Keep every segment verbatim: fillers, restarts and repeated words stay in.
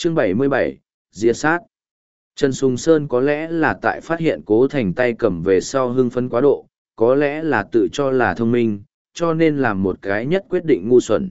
Chương bảy mươi bảy, Diệt sát. Trần Sùng Sơn có lẽ là tại phát hiện Cố Thành tay cầm về sau hưng phấn quá độ, có lẽ là tự cho là thông minh, cho nên làm một cái nhất quyết định ngu xuẩn.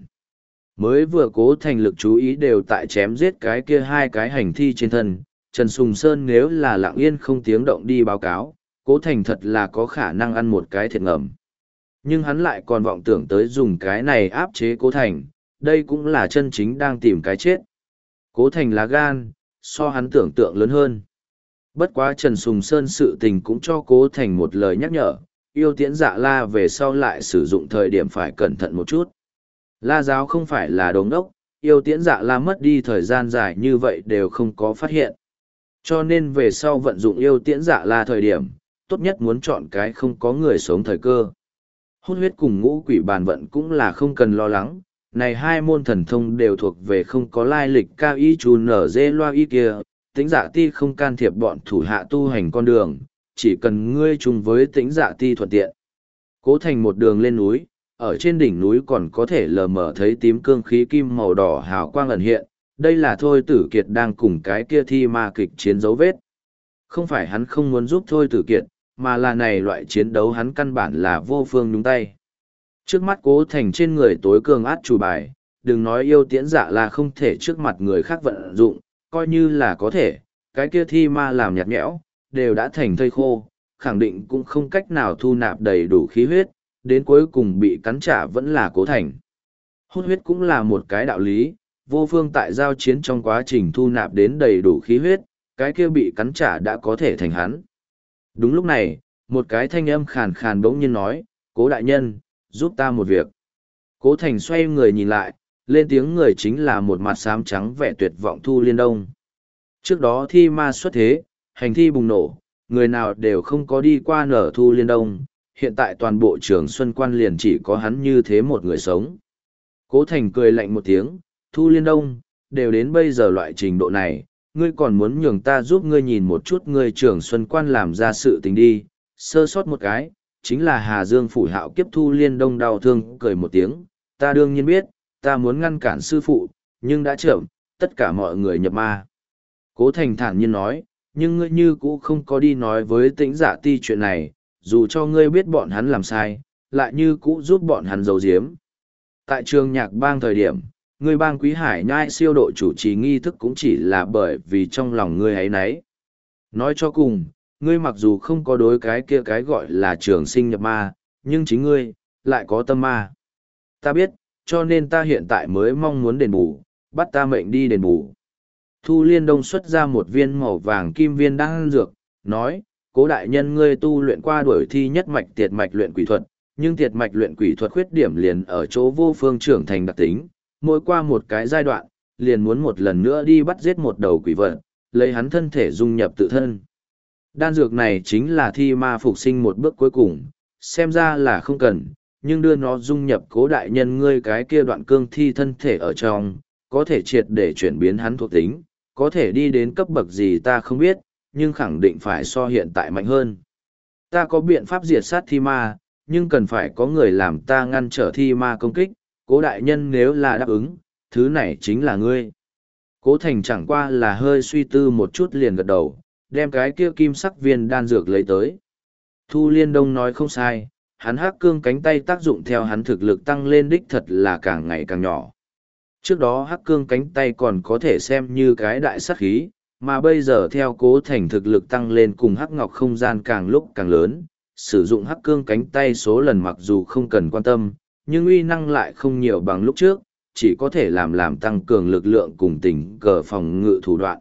Mới vừa Cố Thành lực chú ý đều tại chém giết cái kia hai cái hành thi trên thân, Trần Sùng Sơn nếu là lặng yên không tiếng động đi báo cáo, Cố Thành thật là có khả năng ăn một cái thiệt ngầm. Nhưng hắn lại còn vọng tưởng tới dùng cái này áp chế Cố Thành, đây cũng là chân chính đang tìm cái chết. Cố Thành lá gan, so hắn tưởng tượng lớn hơn. Bất quá Trần Sùng Sơn sự tình cũng cho Cố Thành một lời nhắc nhở, yêu tiễn dạ la về sau lại sử dụng thời điểm phải cẩn thận một chút. La giáo không phải là đống đốc, yêu tiễn dạ la mất đi thời gian dài như vậy đều không có phát hiện. Cho nên về sau vận dụng yêu tiễn dạ la thời điểm, tốt nhất muốn chọn cái không có người sống thời cơ. Hút huyết cùng ngũ quỷ bàn vận cũng là không cần lo lắng, này hai môn thần thông đều thuộc về không có lai lịch cao y chú nở dê loa y kia, tĩnh dạ ti không can thiệp bọn thủ hạ tu hành con đường, chỉ cần ngươi chung với tĩnh dạ ti thuận tiện. Cố Thành một đường lên núi, ở trên đỉnh núi còn có thể lờ mờ thấy tím cương khí kim màu đỏ hào quang ẩn hiện, đây là Thôi Tử Kiệt đang cùng cái kia thi ma kịch chiến dấu vết. Không phải hắn không muốn giúp Thôi Tử Kiệt, mà là này loại chiến đấu hắn căn bản là vô phương nhúng tay. Trước mắt Cố Thành trên người tối cường át chủ bài, đừng nói yêu tiễn dạ là không thể trước mặt người khác vận dụng, coi như là có thể, cái kia thi ma làm nhạt nhẽo, đều đã thành thây khô, khẳng định cũng không cách nào thu nạp đầy đủ khí huyết, đến cuối cùng bị cắn trả vẫn là Cố Thành. Hút huyết cũng là một cái đạo lý, vô phương tại giao chiến trong quá trình thu nạp đến đầy đủ khí huyết, cái kia bị cắn trả đã có thể thành hắn. Đúng lúc này, một cái thanh âm khàn khàn bỗng nhiên nói, Cố đại nhân, giúp ta một việc. Cố Thành xoay người nhìn lại, lên tiếng người chính là một mặt xám trắng vẻ tuyệt vọng Thu Liên Đông. Trước đó thi ma xuất thế, hành thi bùng nổ, người nào đều không có đi qua nở Thu Liên Đông, hiện tại toàn bộ trường Xuân Quan liền chỉ có hắn như thế một người sống. Cố Thành cười lạnh một tiếng, Thu Liên Đông, đều đến bây giờ loại trình độ này, ngươi còn muốn nhường ta giúp ngươi nhìn một chút ngươi trường Xuân Quan làm ra sự tình đi, sơ sót một cái, chính là Hà Dương phủ hạo kiếp. Thu Liên Đông đau thương cười một tiếng, ta đương nhiên biết, ta muốn ngăn cản sư phụ, nhưng đã chậm, tất cả mọi người nhập ma. Cố Thành thản nhiên nói, nhưng ngươi như cũ không có đi nói với Tĩnh Dạ Ti chuyện này, dù cho ngươi biết bọn hắn làm sai, lại như cũ giúp bọn hắn giấu giếm. Tại trường nhạc bang thời điểm, ngươi bang Quý Hải Nhai siêu độ chủ trì nghi thức cũng chỉ là bởi vì trong lòng ngươi ấy nấy. Nói cho cùng, ngươi mặc dù không có đối cái kia cái gọi là trường sinh nhập ma, nhưng chính ngươi, lại có tâm ma. Ta biết, cho nên ta hiện tại mới mong muốn đền bù, bắt ta mệnh đi đền bù. Thu Liên Đông xuất ra một viên màu vàng kim viên đan dược, nói, Cố đại nhân ngươi tu luyện qua đuổi thi nhất mạch tiệt mạch luyện quỷ thuật, nhưng tiệt mạch luyện quỷ thuật khuyết điểm liền ở chỗ vô phương trưởng thành đặc tính, mỗi qua một cái giai đoạn, liền muốn một lần nữa đi bắt giết một đầu quỷ vật, lấy hắn thân thể dung nhập tự thân. Đan dược này chính là thi ma phục sinh một bước cuối cùng, xem ra là không cần, nhưng đưa nó dung nhập Cố đại nhân ngươi cái kia đoạn cương thi thân thể ở trong, có thể triệt để chuyển biến hắn thuộc tính, có thể đi đến cấp bậc gì ta không biết, nhưng khẳng định phải so hiện tại mạnh hơn. Ta có biện pháp diệt sát thi ma, nhưng cần phải có người làm ta ngăn trở thi ma công kích, Cố đại nhân nếu là đáp ứng, thứ này chính là ngươi. Cố Thành chẳng qua là hơi suy tư một chút liền gật đầu, đem cái kia kim sắc viên đan dược lấy tới. Thu Liên Đông nói không sai, hắn hắc cương cánh tay tác dụng theo hắn thực lực tăng lên đích thật là càng ngày càng nhỏ. Trước đó hắc cương cánh tay còn có thể xem như cái đại sát khí, mà bây giờ theo Cố Thành thực lực tăng lên cùng hắc ngọc không gian càng lúc càng lớn, sử dụng hắc cương cánh tay số lần mặc dù không cần quan tâm, nhưng uy năng lại không nhiều bằng lúc trước, chỉ có thể làm làm tăng cường lực lượng cùng tình cờ phòng ngự thủ đoạn.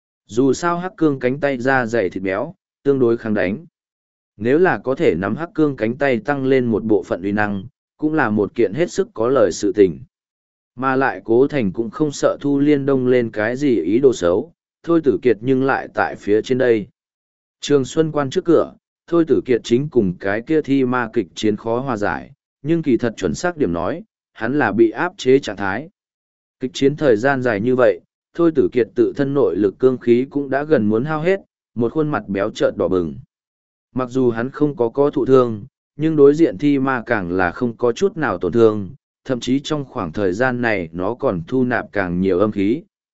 Dù sao hắc cương cánh tay da dày thịt béo, tương đối kháng đánh. Nếu là có thể nắm hắc cương cánh tay tăng lên một bộ phận uy năng, cũng là một kiện hết sức có lời sự tình. Mà lại Cố Thành cũng không sợ Thu Liên Đông lên cái gì ý đồ xấu, Thôi Tử Kiệt nhưng lại tại phía trên đây. Trường Xuân Quan trước cửa, Thôi Tử Kiệt chính cùng cái kia thi ma kịch chiến khó hòa giải, nhưng kỳ thật chuẩn xác điểm nói, hắn là bị áp chế trạng thái. Kịch chiến thời gian dài như vậy, Thôi Tử Kiệt tự thân nội lực cương khí cũng đã gần muốn hao hết, một khuôn mặt béo trợn đỏ bừng. Mặc dù hắn không có có thụ thương, nhưng đối diện thi ma càng là không có chút nào tổn thương, thậm chí trong khoảng thời gian này nó còn thu nạp càng nhiều âm khí,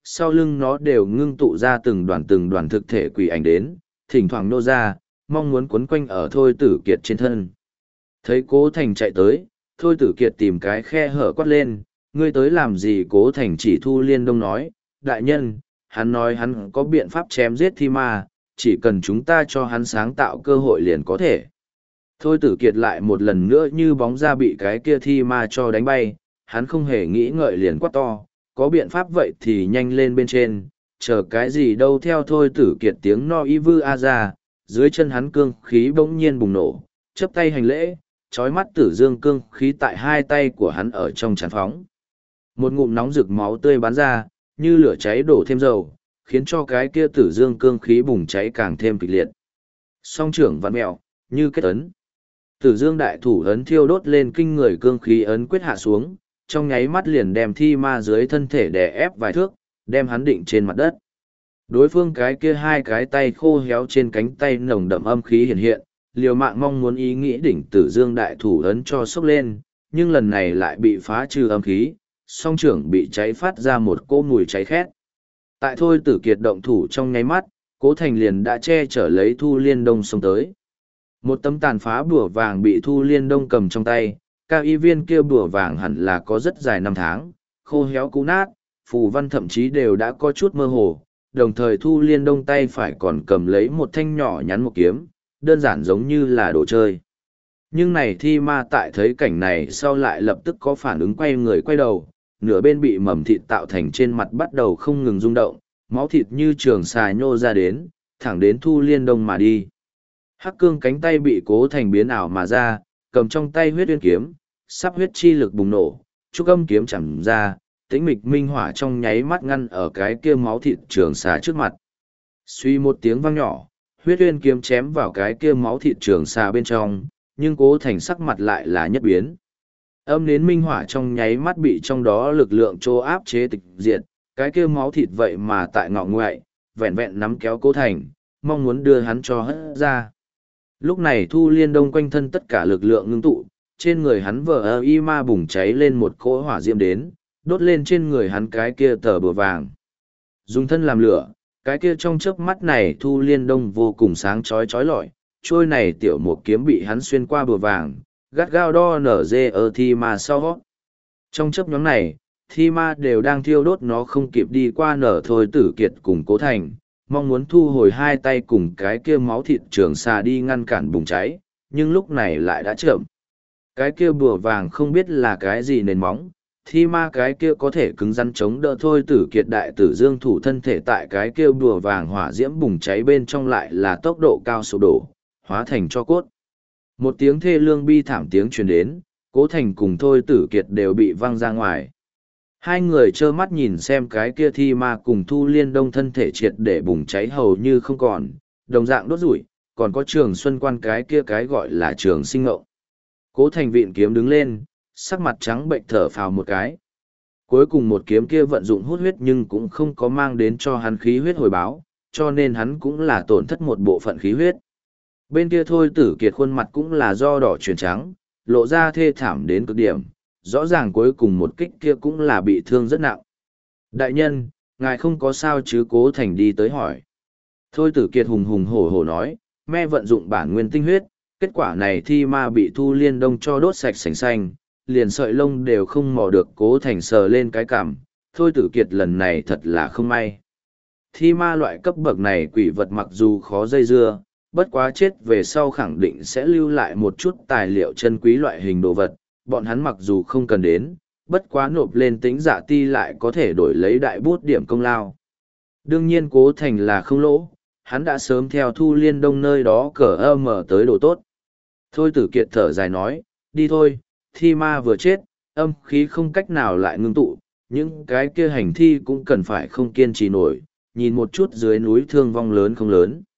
sau lưng nó đều ngưng tụ ra từng đoàn từng đoàn thực thể quỷ ảnh đến, thỉnh thoảng nô ra, mong muốn quấn quanh ở Thôi Tử Kiệt trên thân. Thấy Cố Thành chạy tới, Thôi Tử Kiệt tìm cái khe hở quát lên, ngươi tới làm gì? Cố Thành chỉ Thu Liên Đông nói, đại nhân, hắn nói hắn có biện pháp chém giết thi ma, chỉ cần chúng ta cho hắn sáng tạo cơ hội liền có thể. Thôi Tử Kiệt lại một lần nữa như bóng ra bị cái kia thi ma cho đánh bay, hắn không hề nghĩ ngợi liền quát to, có biện pháp vậy thì nhanh lên bên trên, chờ cái gì đâu. Theo Thôi Tử Kiệt tiếng no y vư a ra, dưới chân hắn cương khí bỗng nhiên bùng nổ, chấp tay hành lễ, trói mắt tử dương cương khí tại hai tay của hắn ở trong tràn phóng. Một ngụm nóng rực máu tươi bắn ra, như lửa cháy đổ thêm dầu, khiến cho cái kia tử dương cương khí bùng cháy càng thêm kịch liệt. Song trưởng vặn mẹo, như kết ấn. Tử dương đại thủ ấn thiêu đốt lên kinh người cương khí ấn quyết hạ xuống, trong nháy mắt liền đem thi ma dưới thân thể đè ép vài thước, đem hắn định trên mặt đất. Đối phương cái kia hai cái tay khô héo trên cánh tay nồng đậm âm khí hiện hiện, liều mạng mong muốn ý nghĩ đỉnh tử dương đại thủ ấn cho sốc lên, nhưng lần này lại bị phá trừ âm khí, song trưởng bị cháy phát ra một cỗ mùi cháy khét. Tại Thôi Tử Kiệt động thủ trong nháy mắt, Cố Thành liền đã che chở lấy Thu Liên Đông xông tới. Một tấm tàn phá bùa vàng bị Thu Liên Đông cầm trong tay, cao y viên kia bùa vàng hẳn là có rất dài năm tháng, khô héo cũ nát, phù văn thậm chí đều đã có chút mơ hồ, đồng thời Thu Liên Đông tay phải còn cầm lấy một thanh nhỏ nhắn một kiếm, đơn giản giống như là đồ chơi. Nhưng này thi ma tại thấy cảnh này sau lại lập tức có phản ứng quay người quay đầu, nửa bên bị mầm thịt tạo thành trên mặt bắt đầu không ngừng rung động, máu thịt như trường xà nhô ra đến, thẳng đến Thu Liên Đông mà đi. Hắc cương cánh tay bị Cố Thành biến ảo mà ra, cầm trong tay huyết uyên kiếm, sắp huyết chi lực bùng nổ, trúc âm kiếm chẳng ra, tĩnh mịch minh hỏa trong nháy mắt ngăn ở cái kia máu thịt trường xà trước mặt. Suy một tiếng vang nhỏ, huyết uyên kiếm chém vào cái kia máu thịt trường xà bên trong, nhưng Cố Thành sắc mặt lại là nhất biến. Âm nến minh hỏa trong nháy mắt bị trong đó lực lượng trô áp chế tịch diệt, cái kia máu thịt vậy mà tại ngọ ngoại, vẹn vẹn nắm kéo Cố Thành, mong muốn đưa hắn cho hất ra. Lúc này Thu Liên Đông quanh thân tất cả lực lượng ngưng tụ, trên người hắn vờ ơ y ma bùng cháy lên một cỗ hỏa diễm đến, đốt lên trên người hắn cái kia tờ bùa vàng. Dùng thân làm lửa, cái kia trong chớp mắt này Thu Liên Đông vô cùng sáng chói chói lọi, trôi này tiểu một kiếm bị hắn xuyên qua bùa vàng, gắt gao đo nở dê ở thi ma sau hót. Trong chớp nhóm này, thi ma đều đang thiêu đốt nó không kịp đi qua nở Thôi Tử Kiệt cùng Cố Thành, mong muốn thu hồi hai tay cùng cái kia máu thịt trường xà đi ngăn cản bùng cháy, nhưng lúc này lại đã chậm. Cái kia bùa vàng không biết là cái gì nền móng, thi ma cái kia có thể cứng rắn chống đỡ Thôi Tử Kiệt đại tử dương thủ thân thể tại cái kia bùa vàng hỏa diễm bùng cháy bên trong lại là tốc độ cao sụp đổ, hóa thành cho cốt. Một tiếng thê lương bi thảm tiếng truyền đến, Cố Thành cùng Thôi Tử Kiệt đều bị văng ra ngoài. Hai người trơ mắt nhìn xem cái kia thi ma cùng Thu Liên Đông thân thể triệt để bùng cháy hầu như không còn, đồng dạng đốt rủi, còn có Trường Xuân Quan cái kia cái gọi là Trường Sinh Ngộng. Cố Thành vịn kiếm đứng lên, sắc mặt trắng bệnh thở phào một cái. Cuối cùng một kiếm kia vận dụng hút huyết nhưng cũng không có mang đến cho hắn khí huyết hồi báo, cho nên hắn cũng là tổn thất một bộ phận khí huyết. Bên kia Thôi Tử Kiệt khuôn mặt cũng là do đỏ chuyển trắng, lộ ra thê thảm đến cực điểm, rõ ràng cuối cùng một kích kia cũng là bị thương rất nặng. Đại nhân, ngài không có sao chứ? Cố Thành đi tới hỏi. Thôi Tử Kiệt hùng hùng hổ hổ nói, me vận dụng bản nguyên tinh huyết, kết quả này thi ma bị Thu Liên Đông cho đốt sạch sành xanh, liền sợi lông đều không mò được. Cố Thành sờ lên cái cằm, Thôi Tử Kiệt lần này thật là không may. Thi ma loại cấp bậc này quỷ vật mặc dù khó dây dưa, bất quá chết về sau khẳng định sẽ lưu lại một chút tài liệu chân quý loại hình đồ vật, bọn hắn mặc dù không cần đến, bất quá nộp lên tính giả ti lại có thể đổi lấy đại bút điểm công lao. Đương nhiên Cố Thành là không lỗ, hắn đã sớm theo Thu Liên Đông nơi đó cờ ơ mở tới đồ tốt. Thôi Tử Kiệt thở dài nói, đi thôi, thi ma vừa chết, âm khí không cách nào lại ngưng tụ, những cái kia hành thi cũng cần phải không kiên trì nổi, nhìn một chút dưới núi thương vong lớn không lớn.